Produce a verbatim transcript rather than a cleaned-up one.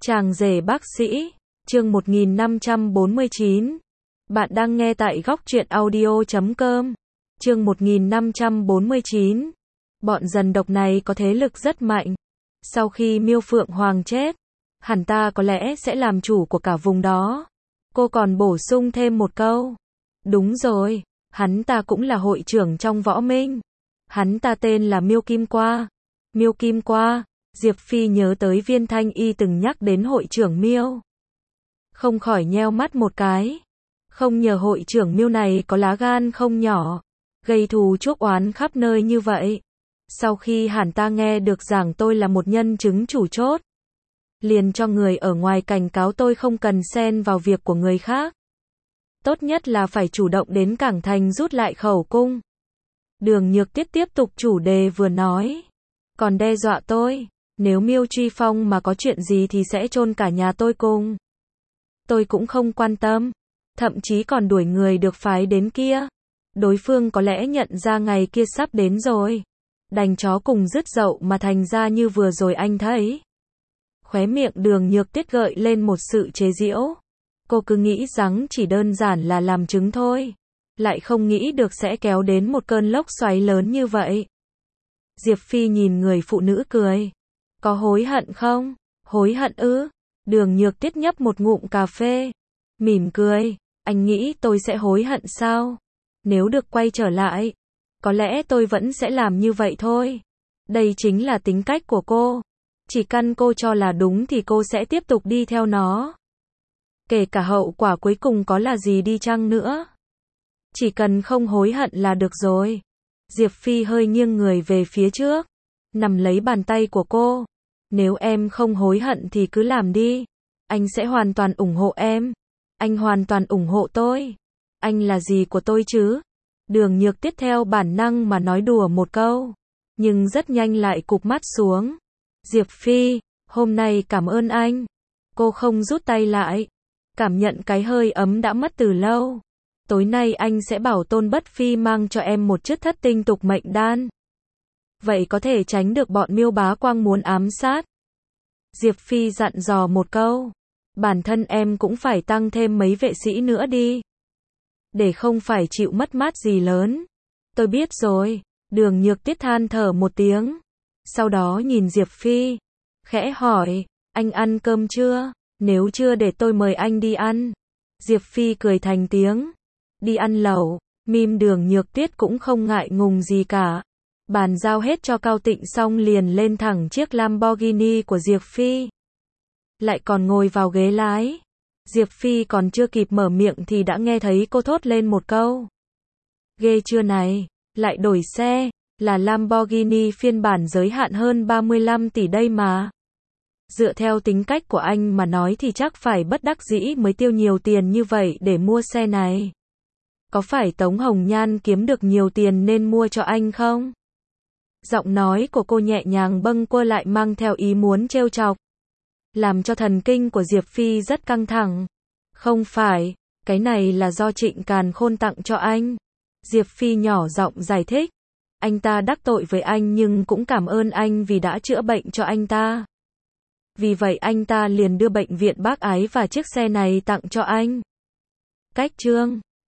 Chàng rể bác sĩ, chương một nghìn năm trăm bốn mươi chín. Bạn đang nghe tại góc truyện audio chấm com. Chương một nghìn năm trăm bốn mươi chín. Bọn dần độc này có thế lực rất mạnh. Sau khi Miêu Phượng Hoàng chết, hẳn ta có lẽ sẽ làm chủ của cả vùng đó. Cô còn bổ sung thêm một câu. Đúng rồi, hắn ta cũng là hội trưởng trong võ minh. Hắn ta tên là Miêu Kim Qua. Miêu Kim Qua. Diệp Phi nhớ tới Viên Thanh Y từng nhắc đến hội trưởng Miêu. Không khỏi nheo mắt một cái. Không nhờ hội trưởng Miêu này có lá gan không nhỏ, gây thù chuốc oán khắp nơi như vậy. Sau khi hẳn ta nghe được rằng tôi là một nhân chứng chủ chốt, liền cho người ở ngoài cảnh cáo tôi không cần xen vào việc của người khác. Tốt nhất là phải chủ động đến cảng thành rút lại khẩu cung. Đường Nhược Tiết tiếp tục chủ đề vừa nói. Còn đe dọa tôi, nếu Miêu Truy Phong mà có chuyện gì thì sẽ chôn cả nhà tôi cùng. Tôi cũng không quan tâm, thậm chí còn đuổi người được phái đến kia. Đối phương có lẽ nhận ra ngày kia sắp đến rồi, đành chó cùng rứt dậu mà thành ra như vừa rồi anh thấy. Khóe miệng Đường Nhược Tiết gợi lên một sự chế giễu. Cô cứ nghĩ rằng chỉ đơn giản là làm chứng thôi, lại không nghĩ được sẽ kéo đến một cơn lốc xoáy lớn như vậy. Diệp Phi nhìn người phụ nữ cười. Có hối hận không? Hối hận ư? Đường Nhược Tiết nhấp một ngụm cà phê, mỉm cười. Anh nghĩ tôi sẽ hối hận sao? Nếu được quay trở lại, có lẽ tôi vẫn sẽ làm như vậy thôi. Đây chính là tính cách của cô. Chỉ cần cô cho là đúng thì cô sẽ tiếp tục đi theo nó. Kể cả hậu quả cuối cùng có là gì đi chăng nữa. Chỉ cần không hối hận là được rồi. Diệp Phi hơi nghiêng người về phía trước, nắm lấy bàn tay của cô. Nếu em không hối hận thì cứ làm đi. Anh sẽ hoàn toàn ủng hộ em. Anh hoàn toàn ủng hộ tôi. Anh là gì của tôi chứ? Đường Nhược Tiết theo bản năng mà nói đùa một câu, nhưng rất nhanh lại cụp mắt xuống. Diệp Phi, hôm nay cảm ơn anh. Cô không rút tay lại, cảm nhận cái hơi ấm đã mất từ lâu. Tối nay anh sẽ bảo Tôn Bất Phi mang cho em một chiếc thất tinh tục mệnh đan. Vậy có thể tránh được bọn Miêu Bá Quang muốn ám sát. Diệp Phi dặn dò một câu. Bản thân em cũng phải tăng thêm mấy vệ sĩ nữa đi, để không phải chịu mất mát gì lớn. Tôi biết rồi. Đường Nhược Tiết than thở một tiếng, sau đó nhìn Diệp Phi, khẽ hỏi, anh ăn cơm chưa? Nếu chưa để tôi mời anh đi ăn. Diệp Phi cười thành tiếng. Đi ăn lẩu. Mím Đường Nhược Tiết cũng không ngại ngùng gì cả. Bàn giao hết cho Cao Tịnh xong liền lên thẳng chiếc Lamborghini của Diệp Phi. Lại còn ngồi vào ghế lái. Diệp Phi còn chưa kịp mở miệng thì đã nghe thấy cô thốt lên một câu. Ghê chưa này, lại đổi xe, là Lamborghini phiên bản giới hạn hơn ba mươi lăm tỷ đây mà. Dựa theo tính cách của anh mà nói thì chắc phải bất đắc dĩ mới tiêu nhiều tiền như vậy để mua xe này. Có phải Tống Hồng Nhan kiếm được nhiều tiền nên mua cho anh không? Giọng nói của cô nhẹ nhàng bâng quơ lại mang theo ý muốn trêu chọc, làm cho thần kinh của Diệp Phi rất căng thẳng. Không phải, cái này là do Trịnh Càn Khôn tặng cho anh. Diệp Phi nhỏ giọng giải thích. Anh ta đắc tội với anh nhưng cũng cảm ơn anh vì đã chữa bệnh cho anh ta. Vì vậy anh ta liền đưa bệnh viện Bác Ái và chiếc xe này tặng cho anh. Cách chương